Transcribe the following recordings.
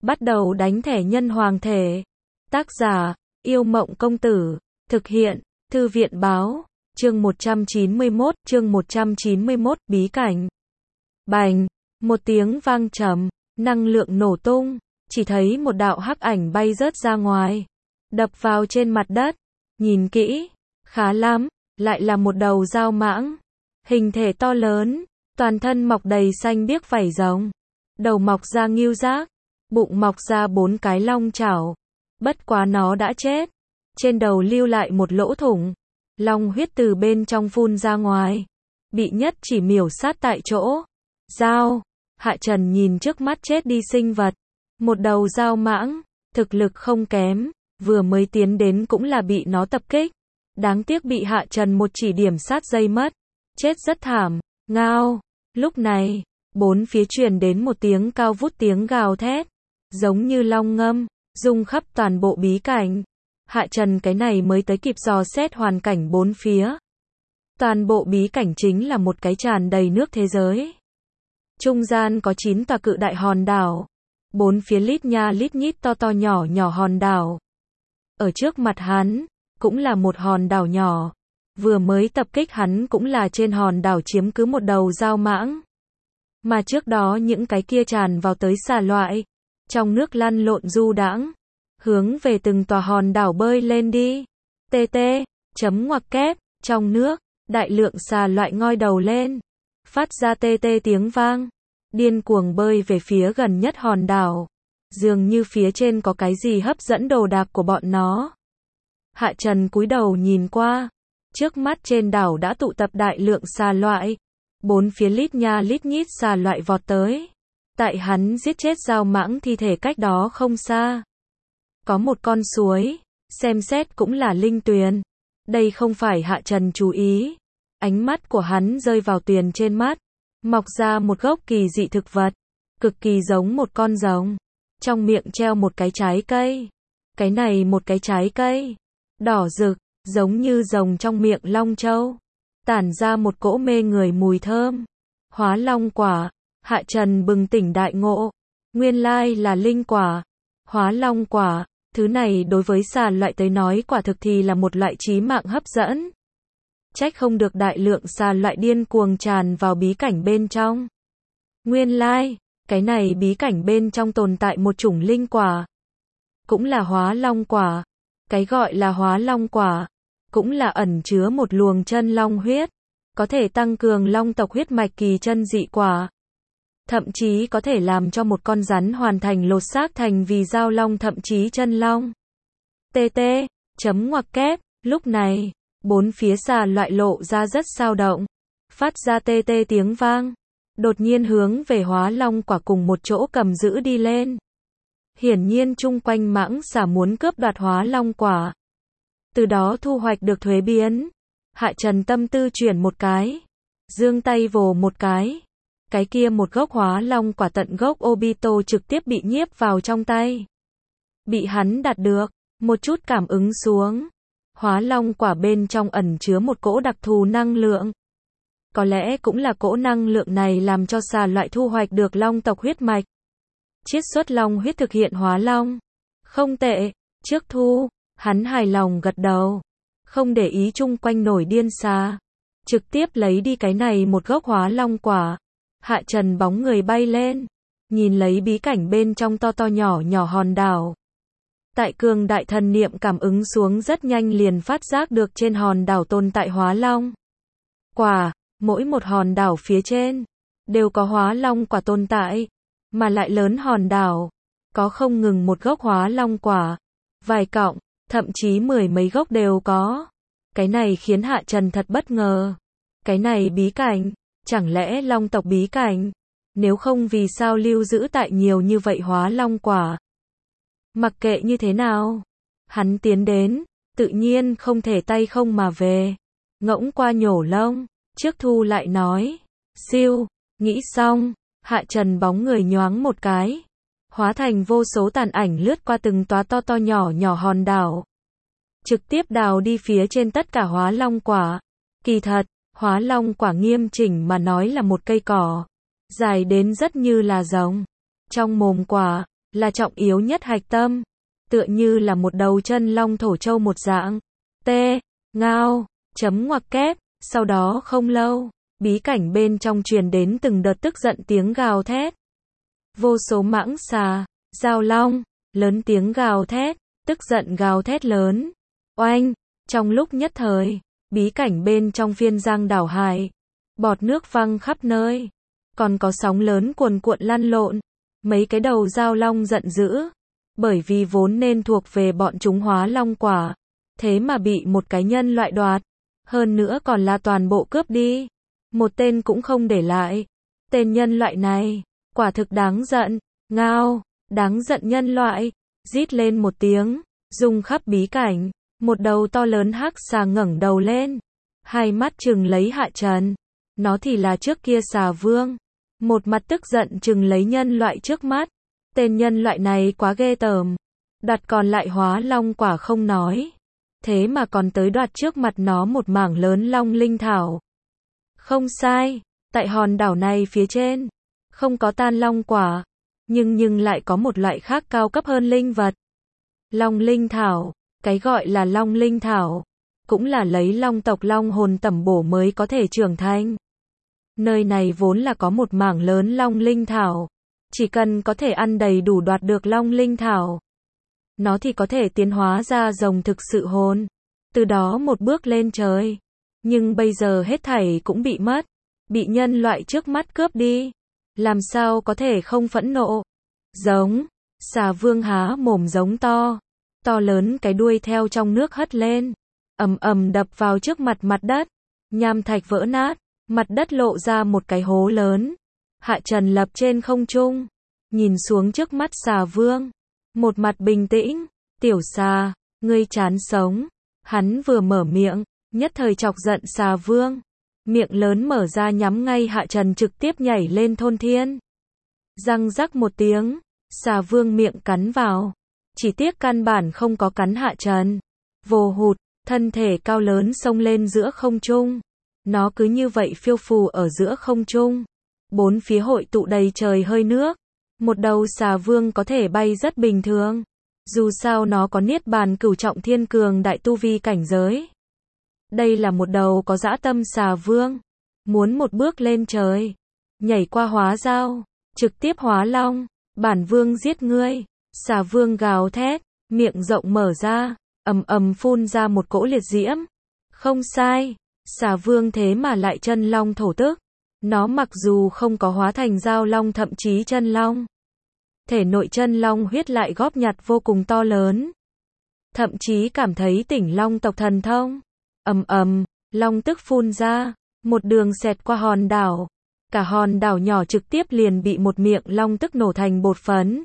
Bắt đầu đánh thẻ nhân hoàng thể. Tác giả, Yêu Mộng Công Tử. Thực hiện, Thư viện Báo. Chương 191, bí cảnh. Bành, một tiếng vang trầm, năng lượng nổ tung, chỉ thấy một đạo hắc ảnh bay rớt ra ngoài, đập vào trên mặt đất. Nhìn kỹ, khá lắm, lại là một đầu dao mãng, hình thể to lớn, toàn thân mọc đầy xanh biếc vảy rồng, đầu mọc ra ngưu giác, bụng mọc ra 4 cái long chảo. Bất quá nó đã chết, trên đầu lưu lại một lỗ thủng, long huyết từ bên trong phun ra ngoài, bị nhất chỉ miểu sát tại chỗ. Dao, Hạ Trần nhìn trước mắt chết đi sinh vật, một đầu dao mãng, thực lực không kém, vừa mới tiến đến cũng là bị nó tập kích. Đáng tiếc bị Hạ Trần một chỉ điểm sát dây mất, chết rất thảm. Ngao, lúc này, bốn phía truyền đến một tiếng cao vút tiếng gào thét, giống như long ngâm, rung khắp toàn bộ bí cảnh. Hạ Trần cái này mới tới kịp dò xét hoàn cảnh bốn phía. Toàn bộ bí cảnh chính là một cái tràn đầy nước thế giới. Trung gian có 9 tòa cự đại hòn đảo, bốn phía lít nha lít nhít to to nhỏ nhỏ hòn đảo. Ở trước mặt hắn, cũng là một hòn đảo nhỏ, vừa mới tập kích hắn cũng là trên hòn đảo chiếm cứ một đầu dao mãng. Mà trước đó những cái kia tràn vào tới xà loại, trong nước lăn lộn du đãng, hướng về từng tòa hòn đảo bơi lên đi. TT, chấm ngoặc kép, trong nước, đại lượng xà loại ngoi đầu lên, phát ra TT tiếng vang, điên cuồng bơi về phía gần nhất hòn đảo. Dường như phía trên có cái gì hấp dẫn đồ đạc của bọn nó. Hạ Trần cúi đầu nhìn qua, trước mắt trên đảo đã tụ tập đại lượng xà loại, bốn phía lít nha lít nhít xà loại vọt tới. Tại hắn giết chết dao mãng thi thể cách đó không xa, có một con suối, xem xét cũng là linh tuyền. Đây không phải Hạ Trần chú ý, ánh mắt của hắn rơi vào tuyền trên mắt, mọc ra một gốc kỳ dị thực vật, cực kỳ giống một con rồng, trong miệng treo một cái trái cây. Cái này một cái trái cây đỏ rực, giống như rồng trong miệng long châu, tản ra một cỗ mê người mùi thơm. Hóa long quả. Hạ Trần bừng tỉnh đại ngộ, nguyên lai là linh quả. Hóa long quả, thứ này đối với xà loại tới nói quả thực thì là một loại chí mạng hấp dẫn. Trách không được đại lượng xà loại điên cuồng tràn vào bí cảnh bên trong. Nguyên lai, cái này bí cảnh bên trong tồn tại một chủng linh quả, cũng là hóa long quả. Cái gọi là hóa long quả, cũng là ẩn chứa một luồng chân long huyết, có thể tăng cường long tộc huyết mạch kỳ chân dị quả. Thậm chí có thể làm cho một con rắn hoàn thành lột xác thành vì giao long thậm chí chân long. TT, chấm ngoặc kép, lúc này, bốn phía xà loại lộ ra rất sao động, phát ra TT tiếng vang, đột nhiên hướng về hóa long quả cùng một chỗ cầm giữ đi lên. Hiển nhiên chung quanh mãng xà muốn cướp đoạt hóa long quả, từ đó thu hoạch được thuế biến. Hạ Trần tâm tư chuyển một cái, giương tay vồ một cái kia một gốc hóa long quả tận gốc Obito trực tiếp bị nhiếp vào trong tay. Bị hắn đạt được, một chút cảm ứng xuống. Hóa long quả bên trong ẩn chứa một cỗ đặc thù năng lượng. Có lẽ cũng là cỗ năng lượng này làm cho xà loại thu hoạch được long tộc huyết mạch, chiết xuất long huyết thực hiện hóa long. Không tệ, trước thu, hắn hài lòng gật đầu, không để ý chung quanh nổi điên xà, trực tiếp lấy đi cái này một gốc hóa long quả. Hạ Trần bóng người bay lên, nhìn lấy bí cảnh bên trong to to nhỏ nhỏ hòn đảo. Tại cường đại thần niệm cảm ứng xuống rất nhanh liền phát giác được trên hòn đảo tồn tại hóa long quả, mỗi một hòn đảo phía trên đều có hóa long quả tồn tại, mà lại lớn hòn đảo có không ngừng một gốc hóa long quả, vài cọng, thậm chí 10 mấy gốc đều có. Cái này khiến Hạ Trần thật bất ngờ. Cái này bí cảnh, chẳng lẽ long tộc bí cảnh? Nếu không vì sao lưu giữ tại nhiều như vậy hóa long quả? Mặc kệ như thế nào, hắn tiến đến, tự nhiên không thể tay không mà về. Ngỗng qua nhổ lông, trước thu lại nói. Siêu, nghĩ xong, Hạ Trần bóng người nhoáng một cái, hóa thành vô số tàn ảnh lướt qua từng tóa to to nhỏ nhỏ hòn đảo, trực tiếp đào đi phía trên tất cả hóa long quả. Kỳ thật, hóa long quả nghiêm chỉnh mà nói là một cây cỏ, dài đến rất như là rồng. Trong mồm quả, là trọng yếu nhất hạch tâm, tựa như là một đầu chân long thổ châu một dạng. T. Ngao, chấm ngoặc kép, sau đó không lâu, bí cảnh bên trong truyền đến từng đợt tức giận tiếng gào thét. Vô số mãng xà, giao long, lớn tiếng gào thét, tức giận gào thét lớn. Oanh, trong lúc nhất thời, bí cảnh bên trong phiên giang đảo hải, bọt nước văng khắp nơi, còn có sóng lớn cuồn cuộn lăn lộn, mấy cái đầu giao long giận dữ, bởi vì vốn nên thuộc về bọn chúng hóa long quả, thế mà bị một cái nhân loại đoạt, hơn nữa còn là toàn bộ cướp đi, một tên cũng không để lại. Tên nhân loại này, quả thực đáng giận. Ngao, đáng giận nhân loại, rít lên một tiếng, rung khắp bí cảnh, một đầu to lớn hắc xà ngẩng đầu lên, hai mắt trừng lấy Hạ Trần, nó thì là trước kia xà vương, một mặt tức giận trừng lấy nhân loại trước mắt, tên nhân loại này quá ghê tởm, đặt còn lại hóa long quả không nói, thế mà còn tới đoạt trước mặt nó một mảng lớn long linh thảo. Không sai, tại hòn đảo này phía trên, không có tan long quả, nhưng lại có một loại khác cao cấp hơn linh vật. Long linh thảo, cái gọi là long linh thảo, cũng là lấy long tộc long hồn tẩm bổ mới có thể trưởng thành. Nơi này vốn là có một mảng lớn long linh thảo, chỉ cần có thể ăn đầy đủ đoạt được long linh thảo, nó thì có thể tiến hóa ra rồng thực sự hồn, từ đó một bước lên trời. Nhưng bây giờ hết thảy cũng bị mất, bị nhân loại trước mắt cướp đi, làm sao có thể không phẫn nộ. Giống, xà vương há mồm giống to lớn cái đuôi theo trong nước hất lên, ầm ầm đập vào trước mặt đất, nham thạch vỡ nát, mặt đất lộ ra một cái hố lớn. Hạ Trần lập trên không trung, nhìn xuống trước mắt xà vương, một mặt bình tĩnh. Tiểu xà, ngươi chán sống. Hắn vừa mở miệng, nhất thời chọc giận xà vương, miệng lớn mở ra nhắm ngay Hạ Trần, trực tiếp nhảy lên thôn thiên. Răng rắc một tiếng, xà vương miệng cắn vào, chỉ tiếc căn bản không có cắn Hạ Trần. Vồ hụt, thân thể cao lớn xông lên giữa không trung, nó cứ như vậy phiêu phù ở giữa không trung, bốn phía hội tụ đầy trời hơi nước. Một đầu xà vương có thể bay rất bình thường, dù sao nó có niết bàn cửu trọng thiên cường đại tu vi cảnh giới. Đây là một đầu có dã tâm xà vương, muốn một bước lên trời, nhảy qua hóa giao, trực tiếp hóa long, bản vương giết ngươi. Xà vương gào thét, miệng rộng mở ra, ầm ầm phun ra một cỗ liệt diễm. Không sai, xà vương thế mà lại chân long thổ tức. Nó mặc dù không có hóa thành giao long thậm chí chân long, thể nội chân long huyết lại góp nhặt vô cùng to lớn, thậm chí cảm thấy tỉnh long tộc thần thông. Ầm ầm, long tức phun ra, một đường xẹt qua hòn đảo, cả hòn đảo nhỏ trực tiếp liền bị một miệng long tức nổ thành bột phấn.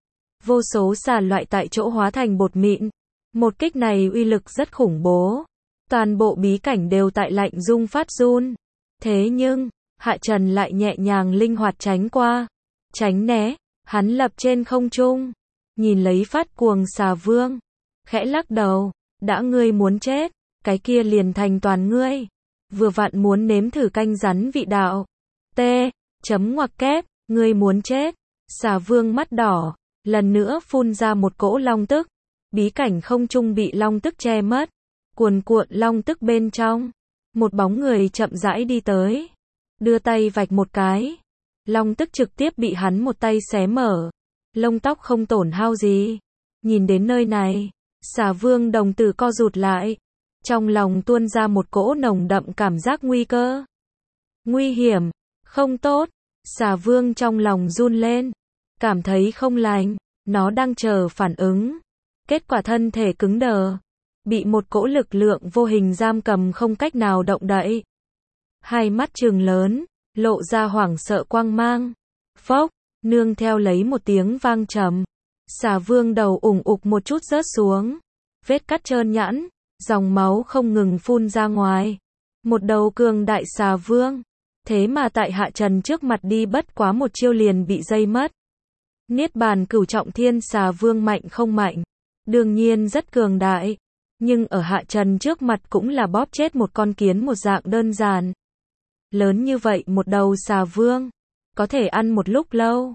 Vô số xà loại tại chỗ hóa thành bột mịn. Một kích này uy lực rất khủng bố, toàn bộ bí cảnh đều tại lạnh rung phát run. Thế nhưng Hạ Trần lại nhẹ nhàng linh hoạt tránh qua, tránh né. Hắn lập trên không trung, nhìn lấy phát cuồng xà vương, khẽ lắc đầu, đã ngươi muốn chết, cái kia liền thành toàn ngươi. Vừa vặn muốn nếm thử canh rắn vị đạo. T. Chấm ngoặc kép, ngươi muốn chết. Xà vương mắt đỏ, lần nữa phun ra một cỗ long tức. Bí cảnh không trung bị long tức che mất, cuồn cuộn long tức bên trong, một bóng người chậm rãi đi tới, đưa tay vạch một cái. Long tức trực tiếp bị hắn một tay xé mở, lông tóc không tổn hao gì. Nhìn đến nơi này, xà vương đồng tử co rụt lại, trong lòng tuôn ra một cỗ nồng đậm cảm giác nguy cơ. Nguy hiểm, không tốt, xà vương trong lòng run lên, cảm thấy không lành, nó đang chờ phản ứng. Kết quả thân thể cứng đờ, bị một cỗ lực lượng vô hình giam cầm không cách nào động đậy. Hai mắt trừng lớn, lộ ra hoảng sợ quang mang. Phốc, nương theo lấy một tiếng vang trầm, xà vương đầu ủng ục một chút rớt xuống, vết cắt trơn nhẵn, dòng máu không ngừng phun ra ngoài. Một đầu cường đại xà vương, thế mà tại Hạ Trần trước mặt đi bất quá một chiêu liền bị dây mất. Niết bàn cửu trọng thiên xà vương mạnh không mạnh, đương nhiên rất cường đại, nhưng ở Hạ Trần trước mặt cũng là bóp chết một con kiến một dạng đơn giản. Lớn như vậy một đầu xà vương, có thể ăn một lúc lâu.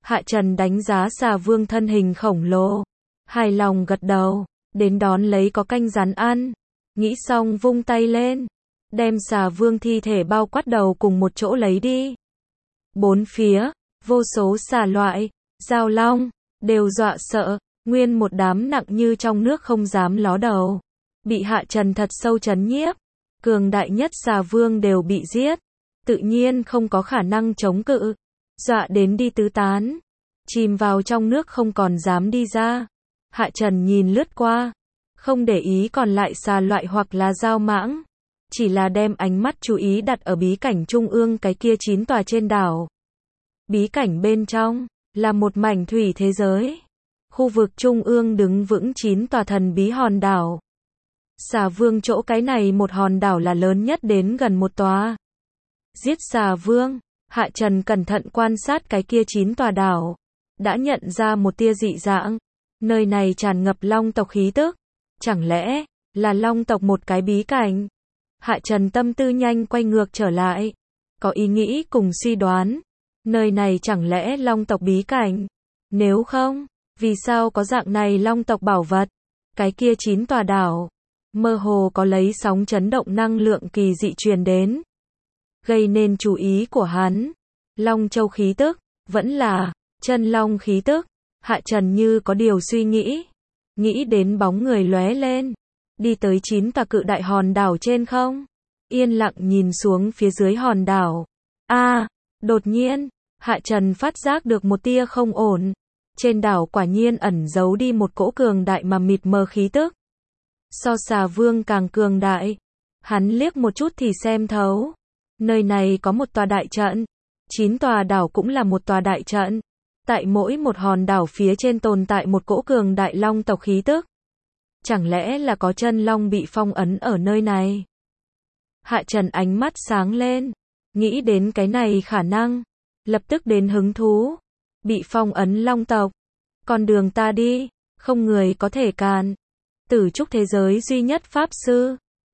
Hạ Trần đánh giá xà vương thân hình khổng lồ. Hài lòng gật đầu, đến đón lấy có canh rắn ăn. Nghĩ xong vung tay lên, đem xà vương thi thể bao quát đầu cùng một chỗ lấy đi. Bốn phía, vô số xà loại, giao long, đều dọa sợ, nguyên một đám nặng như trong nước không dám ló đầu. Bị Hạ Trần thật sâu chấn nhiếp, cường đại nhất xà vương đều bị giết, tự nhiên không có khả năng chống cự, dọa đến đi tứ tán, chìm vào trong nước không còn dám đi ra. Hạ Trần nhìn lướt qua, không để ý còn lại xà loại hoặc là dao mãng, chỉ là đem ánh mắt chú ý đặt ở bí cảnh trung ương cái kia 9 tòa trên đảo. Bí cảnh bên trong là một mảnh thủy thế giới. Khu vực trung ương đứng vững 9 tòa thần bí hòn đảo. Xà vương chỗ cái này một hòn đảo là lớn nhất đến gần một tòa. Giết xà vương, Hạ Trần cẩn thận quan sát cái kia 9 tòa đảo, đã nhận ra một tia dị dạng. Nơi này tràn ngập long tộc khí tức, chẳng lẽ là long tộc một cái bí cảnh? Hạ Trần tâm tư nhanh quay ngược trở lại, có ý nghĩ cùng suy đoán, nơi này chẳng lẽ long tộc bí cảnh? Nếu không, vì sao có dạng này long tộc bảo vật? Cái kia 9 tòa đảo, mơ hồ có lấy sóng chấn động năng lượng kỳ dị truyền đến, gây nên chú ý của hắn. Long châu khí tức, vẫn là chân long khí tức. Hạ Trần như có điều suy nghĩ đến bóng người lóe lên, đi tới 9 tòa cự đại hòn đảo trên không, yên lặng nhìn xuống phía dưới hòn đảo. Đột nhiên, Hạ Trần phát giác được một tia không ổn. Trên đảo quả nhiên ẩn giấu đi một cỗ cường đại mà mịt mờ khí tức. So xà vương càng cường đại, hắn liếc một chút thì xem thấu. Nơi này có một tòa đại trận, 9 tòa đảo cũng là một tòa đại trận. Tại mỗi một hòn đảo phía trên tồn tại một cỗ cường đại long tộc khí tức. Chẳng lẽ là có chân long bị phong ấn ở nơi này? Hạ Trần ánh mắt sáng lên, nghĩ đến cái này khả năng, lập tức đến hứng thú. Bị phong ấn long tộc, con đường ta đi, không người có thể cản. Tử trúc thế giới duy nhất pháp sư,